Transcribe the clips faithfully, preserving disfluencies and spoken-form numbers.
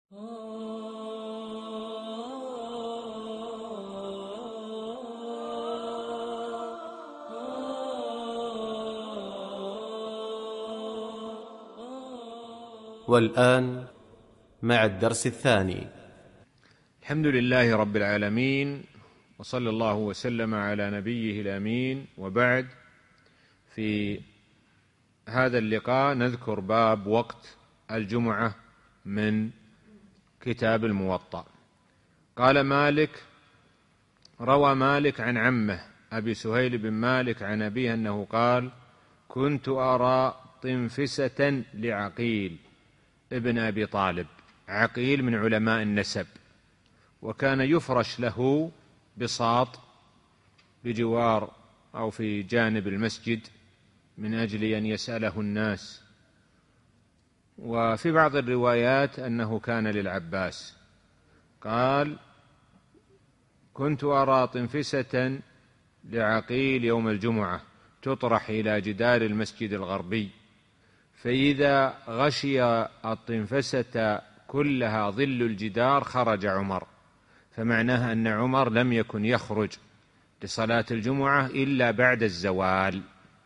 والآن مع الدرس الثاني. الحمد لله رب العالمين، وصلى الله وسلم على نبيه الأمين، وبعد. في هذا اللقاء نذكر باب وقت الجمعة من كتاب الموطأ. قال مالك: روى مالك عن عمه أبي سهيل بن مالك عن أبيه أنه قال: كنت أرى طنفسة لعقيل ابن أبي طالب. عقيل من علماء النسب، وكان يفرش له بساط بجوار أو في جانب المسجد من أجل أن يسأله الناس. وفي بعض الروايات أنه كان للعباس. قال: كنت أرى طنفسة لعقيل يوم الجمعة تطرح إلى جدار المسجد الغربي، فإذا غشي الطنفسة كلها ظل الجدار خرج عمر. فمعناها أن عمر لم يكن يخرج لصلاة الجمعة إلا بعد الزوال.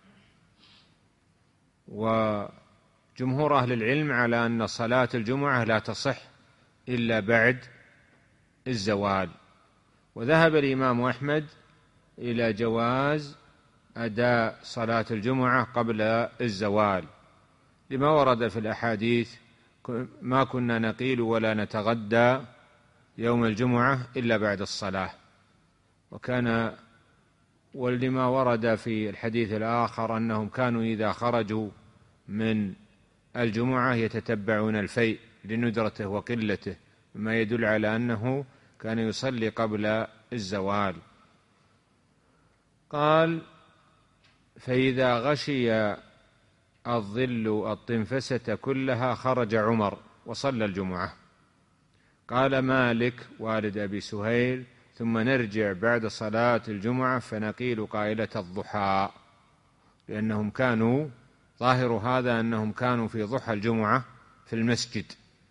وجمهور أهل العلم على أن صلاة الجمعة لا تصح إلا بعد الزوال. وذهب الإمام أحمد إلى جواز أداء صلاة الجمعة قبل الزوال، لما ورد في الأحاديث: ما كنا نقيل ولا نتغدى يوم الجمعة إلا بعد الصلاة. وكان ولما ورد في الحديث الآخر أنهم كانوا إذا خرجوا من الجمعة يتتبعون الفيء لندرته وقلته، مما يدل على أنه كان يصلي قبل الزوال. قال: فإذا غشي الظل الطنفسة كلها خرج عمر وصلى الجمعة. قال مالك والد أبي سهيل: ثم نرجع بعد صلاة الجمعة فنقيل قائلة الضحى، لأنهم كانوا ظاهر هذا أنهم كانوا في ضحى الجمعة في المسجد،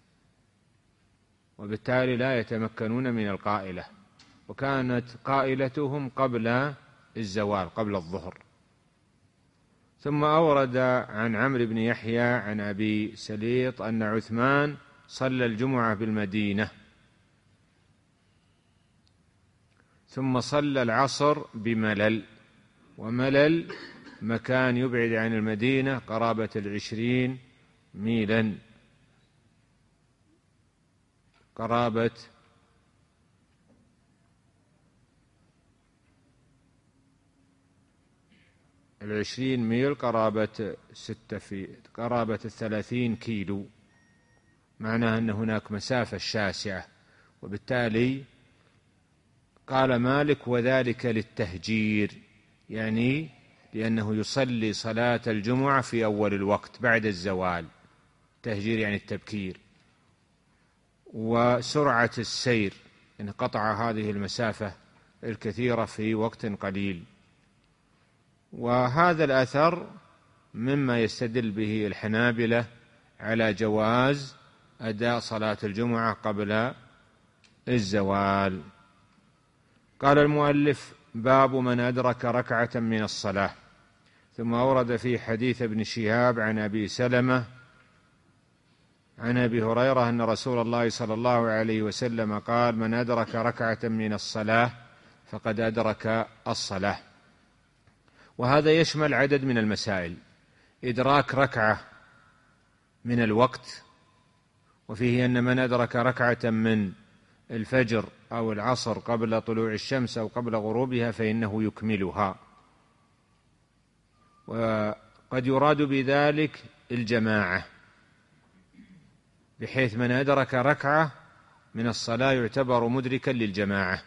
وبالتالي لا يتمكنون من القائلة، وكانت قائلتهم قبل الزوال قبل الظهر. ثم أورد عن عمرو بن يحيى عن أبي سليط أن عثمان صلى الجمعة بالمدينة، ثم صلى العصر بملل. وملل مكان يبعد عن المدينة قرابة العشرين ميلا، قرابة العشرين ميل، قرابة ستة في قرابة الثلاثين كيلو. معناه أن هناك مسافة شاسعة. وبالتالي قال مالك: وذلك للتهجير، يعني لأنه يصلي صلاة الجمعة في أول الوقت بعد الزوال. تهجير يعني التبكير. وسرعة السير انقطع هذه المسافة الكثيرة في وقت قليل. وهذا الأثر مما يستدل به الحنابلة على جواز أداء صلاة الجمعة قبل الزوال. قال المؤلف: باب من أدرك ركعة من الصلاة. ثم أورد في حديث ابن شهاب عن أبي سلمة عن أبي هريرة أن رسول الله صلى الله عليه وسلم قال: من أدرك ركعة من الصلاة فقد أدرك الصلاة. وهذا يشمل عدد من المسائل: إدراك ركعة من الوقت، وفيه أن من أدرك ركعة من الفجر أو العصر قبل طلوع الشمس أو قبل غروبها فإنه يكملها. وقد يراد بذلك الجماعة، بحيث من أدرك ركعة من الصلاة يعتبر مدركا للجماعة.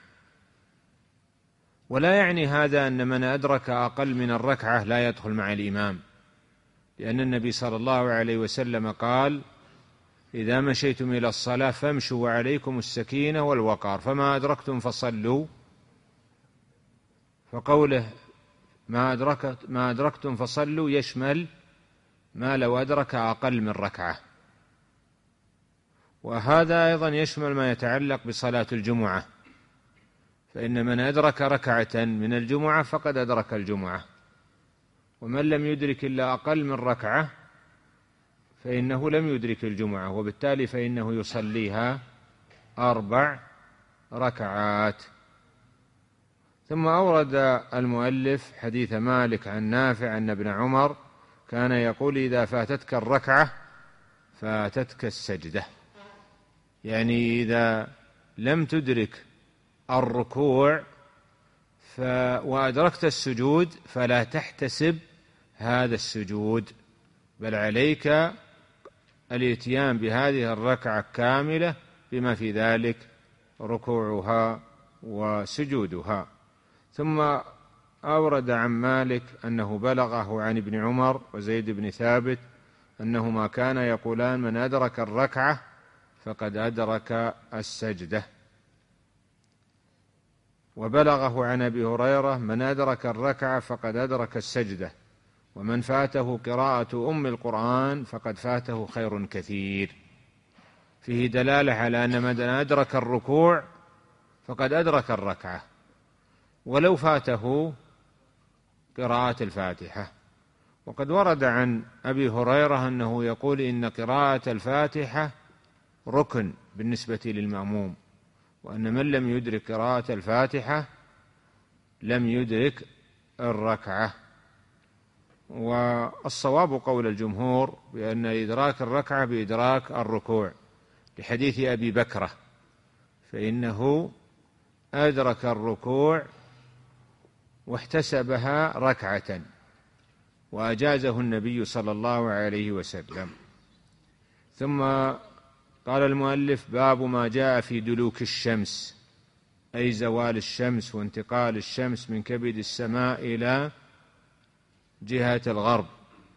ولا يعني هذا أن من أدرك أقل من الركعة لا يدخل مع الإمام، لأن النبي صلى الله عليه وسلم قال: إذا مشيتم إلى الصلاة فامشوا وعليكم السكينة والوقار، فما أدركتم فصلوا. فقوله ما أدركت ما أدركتم فصلوا يشمل ما لو أدرك أقل من ركعة. وهذا أيضا يشمل ما يتعلق بصلاة الجمعة، فإن من أدرك ركعة من الجمعة فقد أدرك الجمعة، ومن لم يدرك إلا أقل من ركعة فإنه لم يدرك الجمعة، وبالتالي فإنه يصليها أربع ركعات. ثم أورد المؤلف حديث مالك عن نافع أن ابن عمر كان يقول: إذا فاتتك الركعة فاتتك السجدة، يعني إذا لم تدرك الركوع وأدركت السجود فلا تحتسب هذا السجود، بل عليك الاتيان بهذه الركعة كاملة بما في ذلك ركوعها وسجودها. ثم أورد عن مالك أنه بلغه عن ابن عمر وزيد بن ثابت أنهما كان يقولان: من أدرك الركعة فقد أدرك السجدة. وبلغه عن أبي هريرة: من أدرك الركعة فقد أدرك السجدة، ومن فاته قراءة أم القرآن فقد فاته خير كثير. فيه دلالة على أن من أدرك الركوع فقد أدرك الركعة ولو فاته قراءة الفاتحة. وقد ورد عن أبي هريرة أنه يقول: إن قراءة الفاتحة ركن بالنسبة للمأموم، وأن من لم يدرك قراءة الفاتحة لم يدرك الركعة. والصواب قول الجمهور بأن إدراك الركعة بإدراك الركوع، لحديث أبي بكرة، فإنه أدرك الركوع واحتسبها ركعة وأجازه النبي صلى الله عليه وسلم. ثم قال المؤلف: باب ما جاء في دلوك الشمس، أي زوال الشمس وانتقال الشمس من كبد السماء إلى جهة الغرب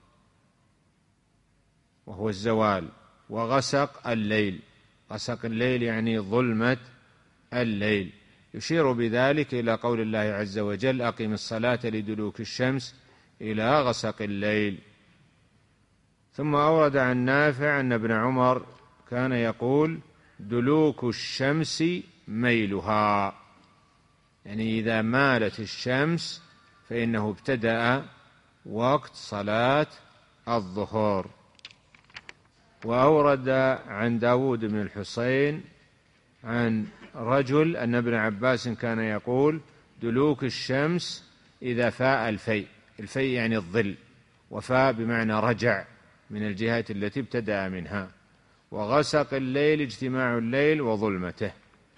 وهو الزوال، وغسق الليل. غسق الليل يعني ظلمة الليل، يشير بذلك إلى قول الله عز وجل: أقم الصلاة لدلوك الشمس إلى غسق الليل. ثم أورد عن نافع أن ابن عمر كان يقول: دلوك الشمس ميلها، يعني إذا مالت الشمس فإنه ابتدأ وقت صلاة الظهر. وأورد عن داود بن الحسين عن رجل أن ابن عباس كان يقول: دلوك الشمس إذا فاء الفيء، الفيء يعني الظل، وفاء بمعنى رجع من الجهة التي ابتدأ منها، وغسق الليل اجتماع الليل وظلمته.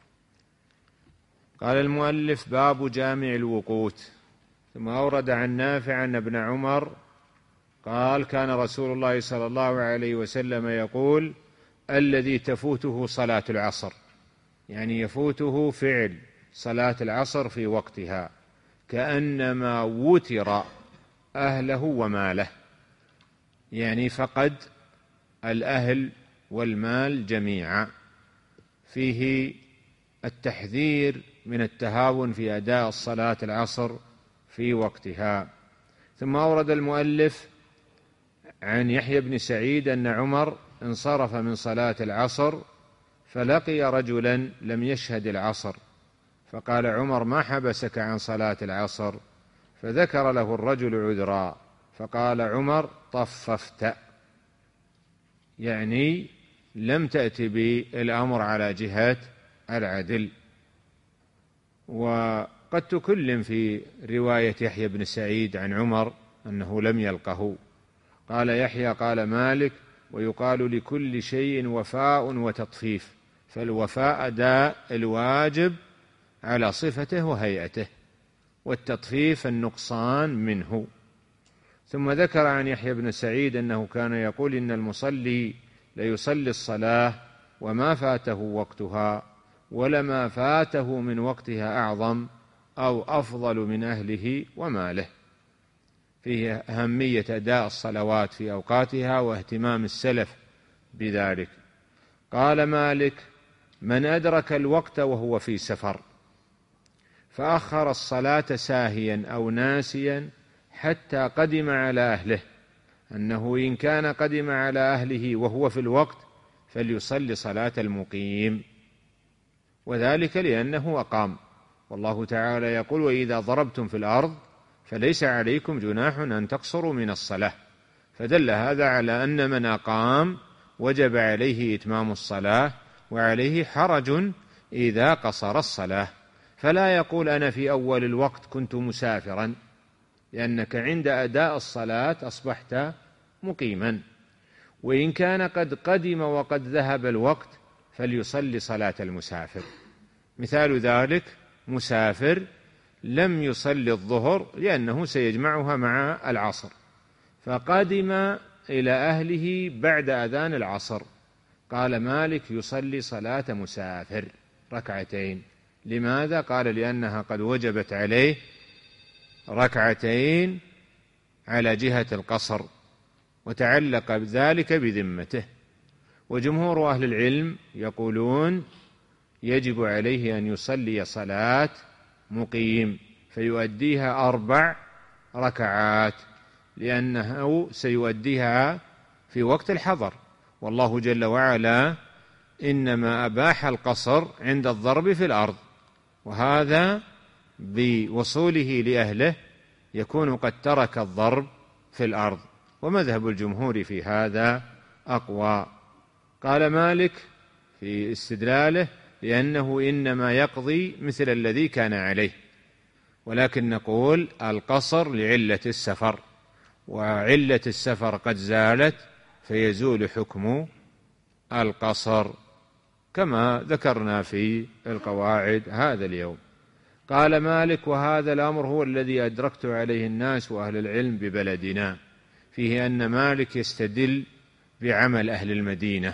قال المؤلف: باب جامع الوقوت. ثم أورد عن نافع أن ابن عمر قال: كان رسول الله صلى الله عليه وسلم يقول: الذي تفوته صلاة العصر، يعني يفوته فعل صلاة العصر في وقتها، كأنما وتر أهله وماله، يعني فقد الأهل والمال جميعا. فيه التحذير من التهاون في أداء الصلاة العصر في وقتها. ثم أورد المؤلف عن يحيى بن سعيد أن عمر انصرف من صلاة العصر فلقي رجلا لم يشهد العصر، فقال عمر: ما حبسك عن صلاة العصر؟ فذكر له الرجل عذرا، فقال عمر: طففت، يعني لم تأت بالأمر على جهة العدل. وقد تكلم في رواية يحيى بن سعيد عن عمر أنه لم يلقه. قال يحيى: قال مالك: ويقال لكل شيء وفاء وتطفيف، فالوفاء أداء الواجب على صفته وهيئته، والتطفيف النقصان منه. ثم ذكر عن يحيى بن سعيد أنه كان يقول: إن المصلي ليصلي الصلاة وما فاته وقتها، ولما فاته من وقتها أعظم أو أفضل من أهله وماله. فيه أهمية أداء الصلوات في أوقاتها واهتمام السلف بذلك. قال مالك: من أدرك الوقت وهو في سفر فأخر الصلاة ساهيا أو ناسيا حتى قدم على أهله، أنه إن كان قدم على أهله وهو في الوقت فليصلي صلاة المقيم، وذلك لأنه أقام. والله تعالى يقول: وإذا ضربتم في الأرض فليس عليكم جناح أن تقصروا من الصلاة. فدل هذا على أن من أقام وجب عليه إتمام الصلاة، وعليه حرج إذا قصر الصلاة. فلا يقول: أنا في أول الوقت كنت مسافرا، لأنك عند أداء الصلاة أصبحت مقيما. وإن كان قد قدم وقد ذهب الوقت فليصلي صلاة المسافر. مثال ذلك: مسافر لم يصلي الظهر لأنه سيجمعها مع العصر، فقدم إلى أهله بعد أذان العصر، قال مالك: يصلي صلاة مسافر ركعتين. لماذا؟ قال: لأنها قد وجبت عليه ركعتين على جهة القصر، وتعلق ذلك بذمته. وجمهور أهل العلم يقولون: يجب عليه أن يصلي صلاة مقيم فيؤديها أربع ركعات، لأنه سيؤديها في وقت الحضر، والله جل وعلا إنما أباح القصر عند الضرب في الأرض، وهذا بوصوله لأهله يكون قد ترك الضرب في الأرض. ومذهب الجمهور في هذا أقوى. قال مالك في استدلاله: لأنه إنما يقضي مثل الذي كان عليه، ولكن نقول القصر لعلة السفر، وعلة السفر قد زالت فيزول حكم القصر كما ذكرنا في القواعد هذا اليوم. قال مالك: وهذا الأمر هو الذي أدركت عليه الناس وأهل العلم ببلدنا، فيه أن مالك يستدل بعمل أهل المدينة،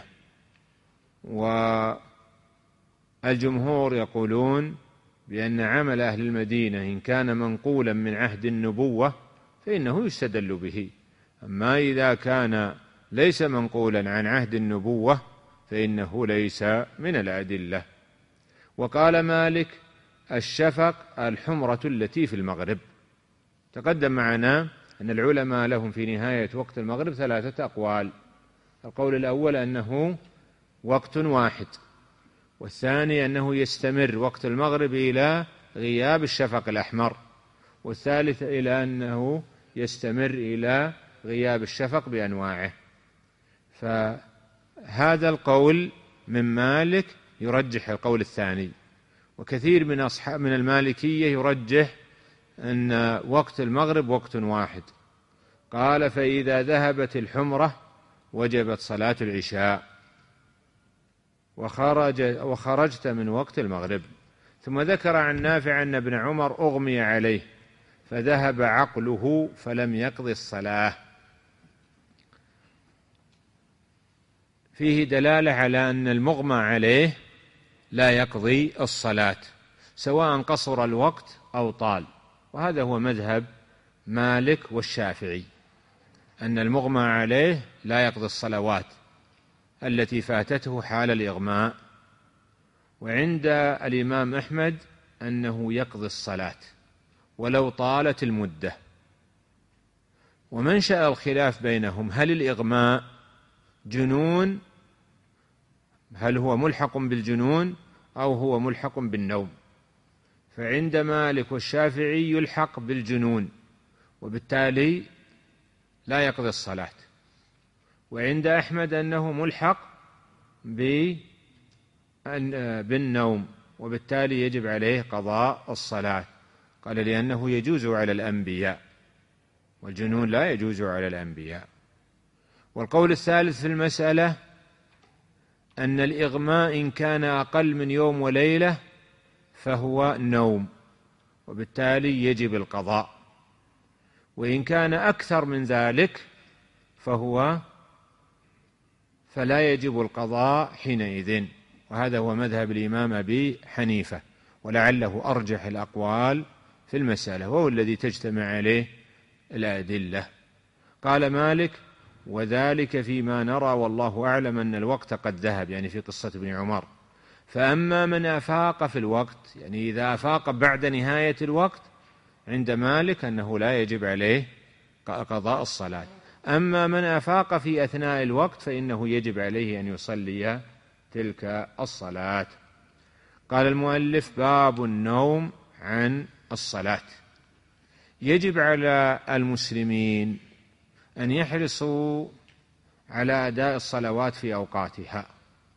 والجمهور يقولون بأن عمل أهل المدينة إن كان منقولا من عهد النبوة فإنه يستدل به، أما إذا كان ليس منقولا عن عهد النبوة فإنه ليس من الأدلة. وقال مالك: الشفق الحمرة التي في المغرب. تقدم معنا أن العلماء لهم في نهاية وقت المغرب ثلاثة أقوال. القول الأول أنه وقت واحد، والثاني أنه يستمر وقت المغرب إلى غياب الشفق الأحمر، والثالث إلى أنه يستمر إلى غياب الشفق بأنواعه. فهذا القول من مالك يرجح القول الثاني، وكثير من أصحاب من المالكية يرجح أن وقت المغرب وقت واحد. قال: فإذا ذهبت الحمرة وجبت صلاة العشاء وخرج وخرجت من وقت المغرب. ثم ذكر عن نافع أن ابن عمر أغمي عليه فذهب عقله فلم يقضي الصلاة. فيه دلالة على أن المغمى عليه لا يقضي الصلاة سواء قصر الوقت أو طال، وهذا هو مذهب مالك والشافعي، أن المغمى عليه لا يقضي الصلوات التي فاتته حال الإغماء. وعند الإمام أحمد أنه يقضي الصلاة ولو طالت المدة. ومنشأ الخلاف بينهم: هل الإغماء جنون، هل هو ملحق بالجنون أو هو ملحق بالنوم؟ فعند مالك والشافعي يلحق بالجنون وبالتالي لا يقضي الصلاة. وعند أحمد أنه ملحق بالنوم وبالتالي يجب عليه قضاء الصلاة. قال: لأنه يجوز على الأنبياء والجنون لا يجوز على الأنبياء. والقول الثالث في المسألة أن الإغماء إن كان أقل من يوم وليلة فهو نوم وبالتالي يجب القضاء، وإن كان أكثر من ذلك فهو فلا يجب القضاء حينئذ. وهذا هو مذهب الإمام أبي حنيفة، ولعله أرجح الأقوال في المسألة، وهو الذي تجتمع عليه الأدلة. قال مالك: وذلك فيما نرى والله أعلم أن الوقت قد ذهب، يعني في قصة ابن عمر. فأما من أفاق في الوقت، يعني إذا أفاق بعد نهاية الوقت، عند مالك أنه لا يجب عليه قضاء الصلاة. أما من أفاق في أثناء الوقت فإنه يجب عليه أن يصلي تلك الصلاة. قال المؤلف: باب النوم عن الصلاة. يجب على المسلمين أن يحرصوا على أداء الصلوات في أوقاتها،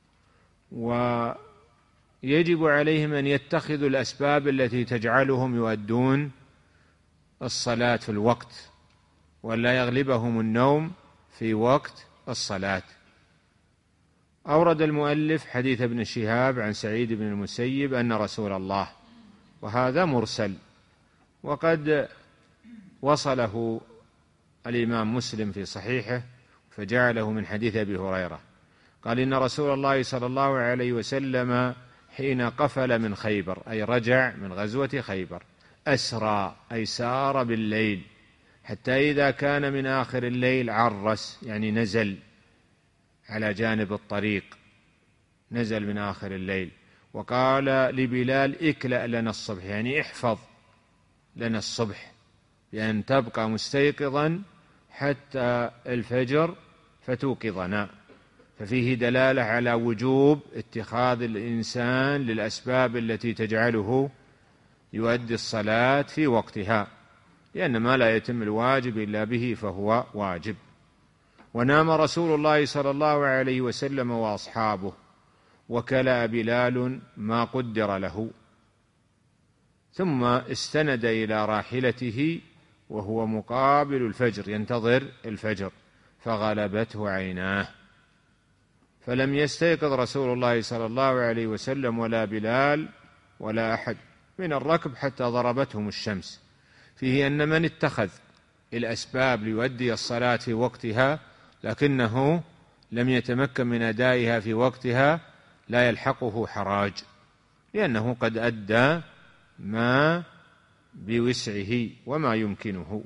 ويجب عليهم أن يتخذوا الأسباب التي تجعلهم يؤدون الصلاة في الوقت، ولا يغلبهم النوم في وقت الصلاة. أورد المؤلف حديث ابن شهاب عن سعيد بن المسيب أن رسول الله، وهذا مرسل، وقد وصله الإمام مسلم في صحيحه فجعله من حديث أبي هريرة، قال: إن رسول الله صلى الله عليه وسلم حين قفل من خيبر، أي رجع من غزوة خيبر، أسرى أي سار بالليل حتى إذا كان من آخر الليل عرس، يعني نزل على جانب الطريق، نزل من آخر الليل، وقال لبلال: اكلأ لنا الصبح، يعني احفظ لنا الصبح بأن تبقى مستيقظا حتى الفجر فتوقظنا. ففيه دلالة على وجوب اتخاذ الإنسان للأسباب التي تجعله يؤدي الصلاة في وقتها، لأن ما لا يتم الواجب إلا به فهو واجب. ونام رسول الله صلى الله عليه وسلم وأصحابه، وكلأ بلال ما قدر له، ثم استند إلى راحلته وهو مقابل الفجر ينتظر الفجر، فغلبته عيناه، فلم يستيقظ رسول الله صلى الله عليه وسلم ولا بلال ولا أحد من الركب حتى ضربتهم الشمس. فيه أن من اتخذ الأسباب ليؤدي الصلاة في وقتها لكنه لم يتمكن من أدائها في وقتها لا يلحقه حراج، لأنه قد أدى ما بوسعه وما يمكنه.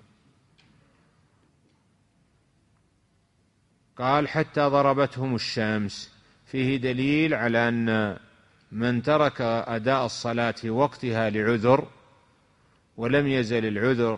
قال: حتى ضربتهم الشمس، فيه دليل على أن من ترك أداء الصلاة في وقتها لعذر ولم يزل العذر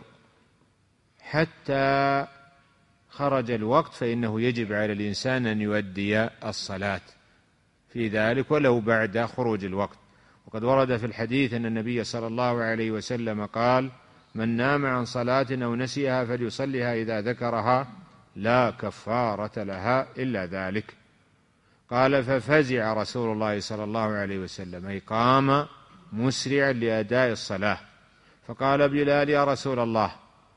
حتى خرج الوقت فإنه يجب على الإنسان أن يؤدي الصلاة في ذلك ولو بعد خروج الوقت. وقد ورد في الحديث أن النبي صلى الله عليه وسلم قال: من نام عن صلاة أو نسيها فليصلها إذا ذكرها لا كفارة لها إلا ذلك. قال: ففزع رسول الله صلى الله عليه وسلم، أي قام مسرعا لأداء الصلاة، فقال بلال: يا رسول الله،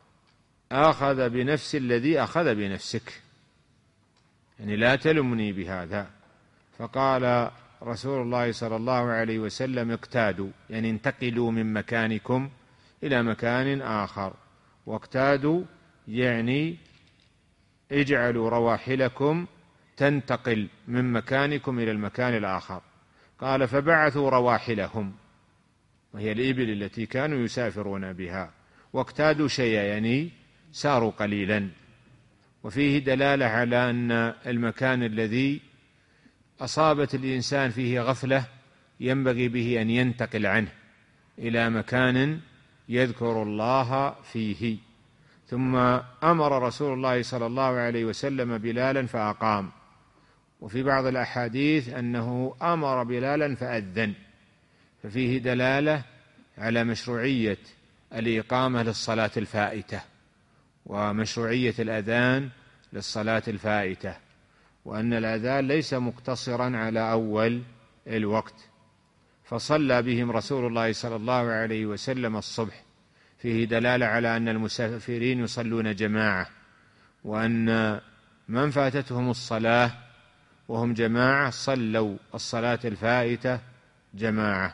أخذ بنفس الذي أخذ بنفسك، يعني لا تلمني بهذا. فقال رسول الله صلى الله عليه وسلم: اقتادوا، يعني انتقلوا من مكانكم إلى مكان آخر، واقتادوا يعني اجعلوا رواحلكم تنتقل من مكانكم إلى المكان الآخر. قال: فبعثوا رواحلهم، وهي الإبل التي كانوا يسافرون بها، واقتادوا شيئا يعني ساروا قليلا. وفيه دلالة على أن المكان الذي أصابت الإنسان فيه غفلة ينبغي به أن ينتقل عنه إلى مكان يذكر الله فيه. ثم أمر رسول الله صلى الله عليه وسلم بلالا فأقام، وفي بعض الأحاديث أنه أمر بلالا فأذن، ففيه دلالة على مشروعية الإقامة للصلاة الفائتة ومشروعية الأذان للصلاة الفائتة، وأن الأذان ليس مقتصرا على أول الوقت. فصلى بهم رسول الله صلى الله عليه وسلم الصبح، فيه دلالة على أن المسافرين يصلون جماعة، وأن من فاتتهم الصلاة وهم جماعة صلوا الصلاة الفائتة جماعة.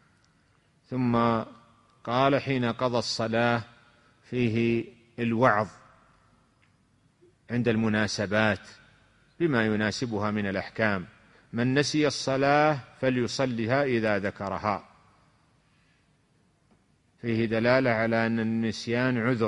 ثم قال: حين قضى الصلاة، فيه الوعظ عند المناسبات بما يناسبها من الأحكام. من نسي الصلاة فليصلها إذا ذكرها، فيه دلالة على أن النسيان عذر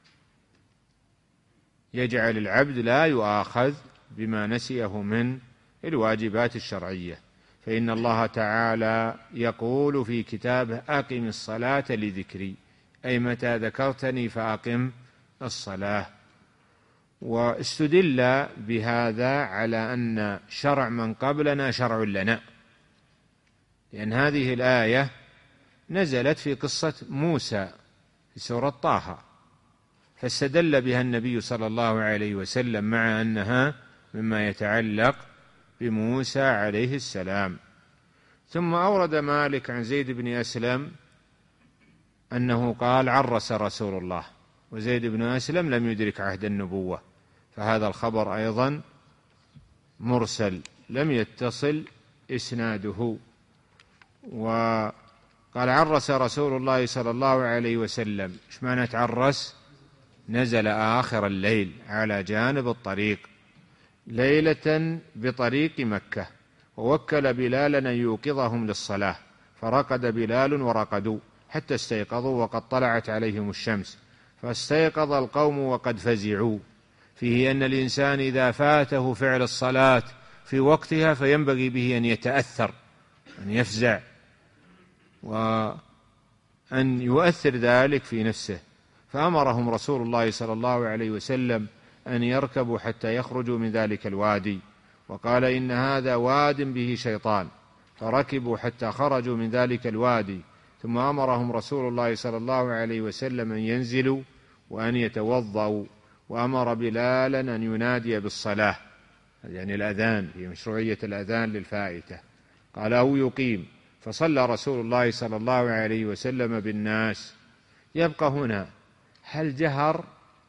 يجعل العبد لا يؤاخذ بما نسيه من الواجبات الشرعية. فإن الله تعالى يقول في كتابه: أقم الصلاة لذكري، أي متى ذكرتني فأقم الصلاة. واستدل بهذا على أن شرع من قبلنا شرع لنا، لأن هذه الآية نزلت في قصة موسى في سورة طه، فاستدل بها النبي صلى الله عليه وسلم مع أنها مما يتعلق بموسى عليه السلام. ثم أورد مالك عن زيد بن أسلم أنه قال عرس رسول الله، وزيد بن أسلم لم يدرك عهد النبوة، فهذا الخبر أيضا مرسل لم يتصل إسناده. وقال عرس رسول الله صلى الله عليه وسلم، إيش معنى تعرس؟ نزل آخر الليل على جانب الطريق ليلة بطريق مكة، ووكل بلالا أن يوقظهم للصلاة، فرقد بلال ورقدوا حتى استيقظوا وقد طلعت عليهم الشمس، فاستيقظ القوم وقد فزعوا. فيه أن الإنسان إذا فاته فعل الصلاة في وقتها فينبغي به أن يتأثر، أن يفزع، وأن يؤثر ذلك في نفسه. فأمرهم رسول الله صلى الله عليه وسلم أن يركبوا حتى يخرجوا من ذلك الوادي، وقال إن هذا واد به شيطان، فركبوا حتى خرجوا من ذلك الوادي. ثم أمرهم رسول الله صلى الله عليه وسلم أن ينزلوا وأن يتوضأوا، وأمر بلالا أن ينادي بالصلاة، يعني الأذان، في مشروعية الأذان للفائتة، قال أو يقيم، فصلى رسول الله صلى الله عليه وسلم بالناس. يبقى هنا هل جهر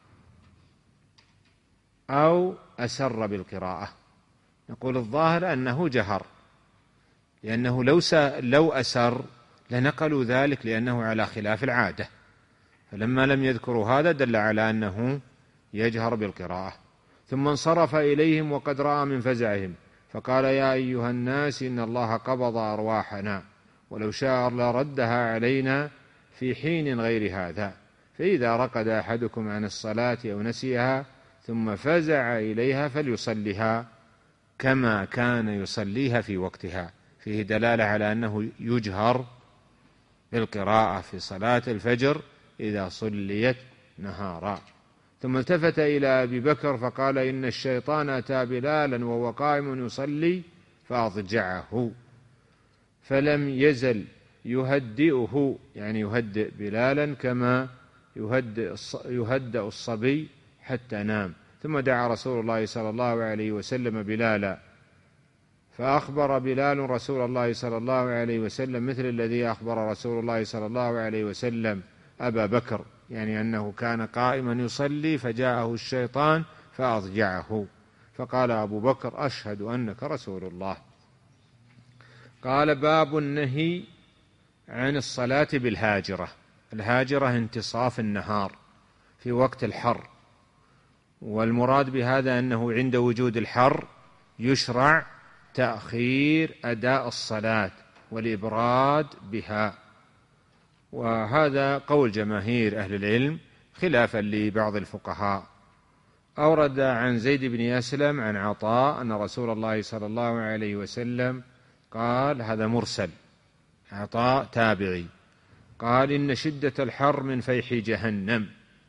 أو أسر بالقراءة؟ نقول الظاهر أنه جهر، لأنه لو لو أسر لنقلوا ذلك لأنه على خلاف العادة، فلما لم يذكروا هذا دل على أنه يجهر بالقراءة. ثم انصرف إليهم وقد رأى من فزعهم، فقال يا أيها الناس إن الله قبض أرواحنا، ولو شاء لردها علينا في حين غير هذا، فإذا رقد أحدكم عن الصلاة أو نسيها ثم فزع إليها فليصلها كما كان يصليها في وقتها. فيه دلالة على أنه يجهر بالقراءة في صلاة الفجر إذا صليت نهارا. ثم التفت إلى أبي بكر فقال إن الشيطان أتى بلالا وهو قائم يصلي فأضجعه، فلم يزل يهدئه، يعني يهدئ بلالا كما يهدئ يهدأ الصبي حتى نام. ثم دعا رسول الله صلى الله عليه وسلم بلالا، فأخبر بلال رسول الله صلى الله عليه وسلم مثل الذي أخبر رسول الله صلى الله عليه وسلم أبا بكر، يعني أنه كان قائما يصلي فجاءه الشيطان فأضجعه، فقال أبو بكر أشهد أنك رسول الله. قال باب النهي عن الصلاة بالهاجرة. الهاجرة انتصاف النهار في وقت الحر، والمراد بهذا أنه عند وجود الحر يشرع تأخير أداء الصلاة والإبراد بها، وهذا قول جماهير أهل العلم خلافا لبعض الفقهاء. أورد عن زيد بن أسلم عن عطاء أن رسول الله صلى الله عليه وسلم قال، هذا مرسل، عطاء تابعي، قال إن شدة الحر من فيح جهنم،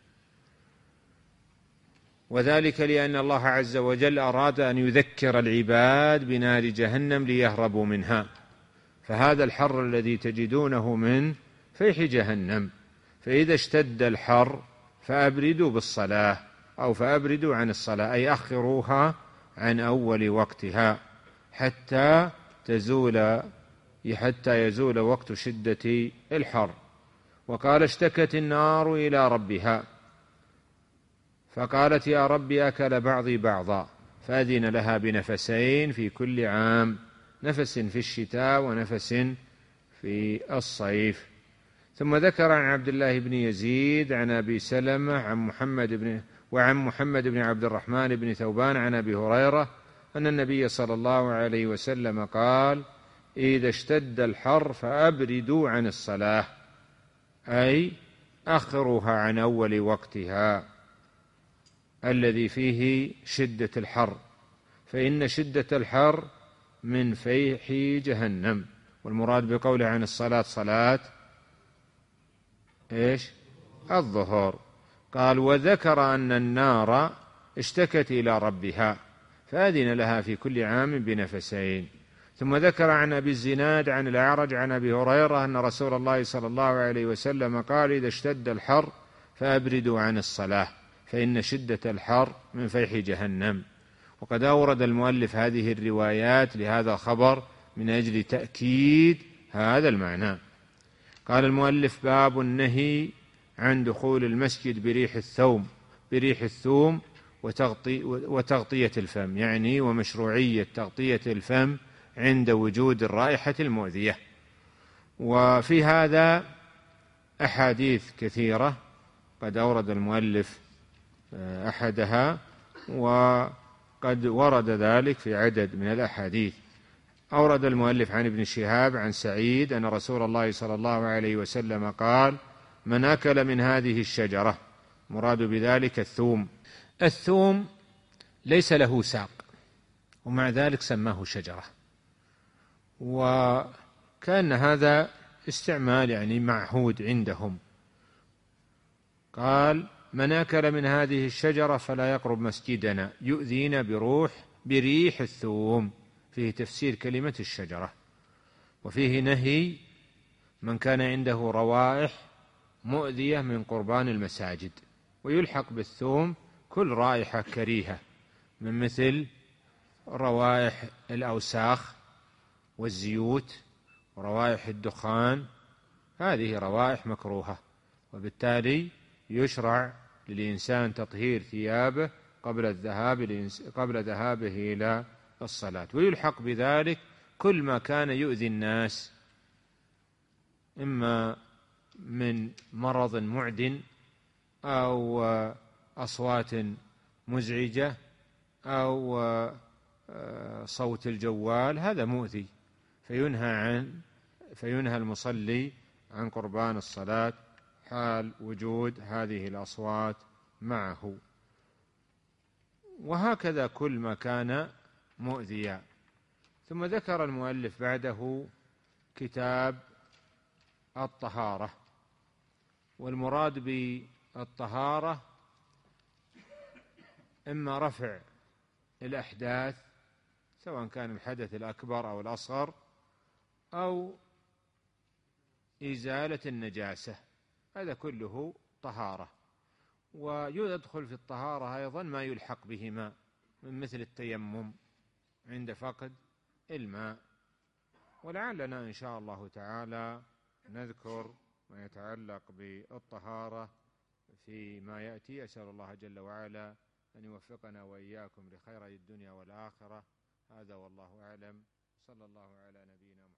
وذلك لأن الله عز وجل أراد أن يذكر العباد بنار جهنم ليهربوا منها، فهذا الحر الذي تجدونه من فيح جهنم، فإذا اشتد الحر فأبردوا بالصلاة أو فأبردوا عن الصلاة، أي أخروها عن أول وقتها حتى تزول حتى يزول وقت شدة الحر. وقال اشتكت النار إلى ربها فقالت يا رب أكل بعضي بعضا، فأذن لها بنفسين في كل عام، نفس في الشتاء ونفس في الصيف. ثم ذكر عن عبد الله بن يزيد عن أبي سلمة عن محمد بن وعن محمد بن عبد الرحمن بن ثوبان عن أبي هريرة أن النبي صلى الله عليه وسلم قال إذا اشتد الحر فأبردوا عن الصلاة، أي أخروها عن أول وقتها الذي فيه شدة الحر، فإن شدة الحر من فيح جهنم. والمراد بقوله عن الصلاة صلاة إيش؟ الظهر. قال وذكر أن النار اشتكت إلى ربها فأذن لها في كل عام بنفسين. ثم ذكر عن أبي الزناد عن الأعرج عن أبي هريرة أن رسول الله صلى الله عليه وسلم قال: إذا اشتد الحر فأبردوا عن الصلاة فإن شدة الحر من فيح جهنم. وقد أورد المؤلف هذه الروايات لهذا الخبر من أجل تأكيد هذا المعنى. قال المؤلف: باب النهي عن دخول المسجد بريح الثوم بريح الثوم وتغطي وتغطية الفم، يعني ومشروعية تغطية الفم عند وجود الرائحة المؤذية. وفي هذا أحاديث كثيرة قد أورد المؤلف أحدها، وقد ورد ذلك في عدد من الأحاديث. أورد المؤلف عن ابن شهاب عن سعيد أن رسول الله صلى الله عليه وسلم قال: من أكل من هذه الشجرة، مراد بذلك الثوم. الثوم ليس له ساق، ومع ذلك سماه شجرة، وكان هذا استعمال يعني معهود عندهم. قال: من أكل من هذه الشجرة فلا يقرب مسجدنا يؤذينا بروح بريح الثوم. فيه تفسير كلمة الشجرة. وفيه نهي من كان عنده روائح مؤذية من قربان المساجد، ويلحق بالثوم كل رائحة كريهة من مثل روائح الأوساخ والزيوت وروائح الدخان، هذه روائح مكروهة، وبالتالي يشرع للإنسان تطهير ثيابه قبل الذهاب قبل ذهابه إلى الصلاة. ويلحق بذلك كل ما كان يؤذي الناس، إما من مرض معد أو أصوات مزعجة أو صوت الجوال، هذا مؤذي، فينهى عن فينهى المصلي عن قربان الصلاة حال وجود هذه الأصوات معه. وهكذا كل ما كان مؤذيا. ثم ذكر المؤلف بعده كتاب الطهارة. والمراد بالطهارة إما رفع الأحداث، سواء كان الحدث الأكبر أو الأصغر، أو إزالة النجاسة، هذا كله طهارة. ويدخل في الطهارة أيضا ما يلحق بهما من مثل التيمم عند فقد الماء. ولعلنا إن شاء الله تعالى نذكر ما يتعلق بالطهارة فيما يأتي. أسأل الله جل وعلا أن يوفقنا وإياكم لخير الدنيا والآخرة. هذا والله أعلم. صلى الله على نبينا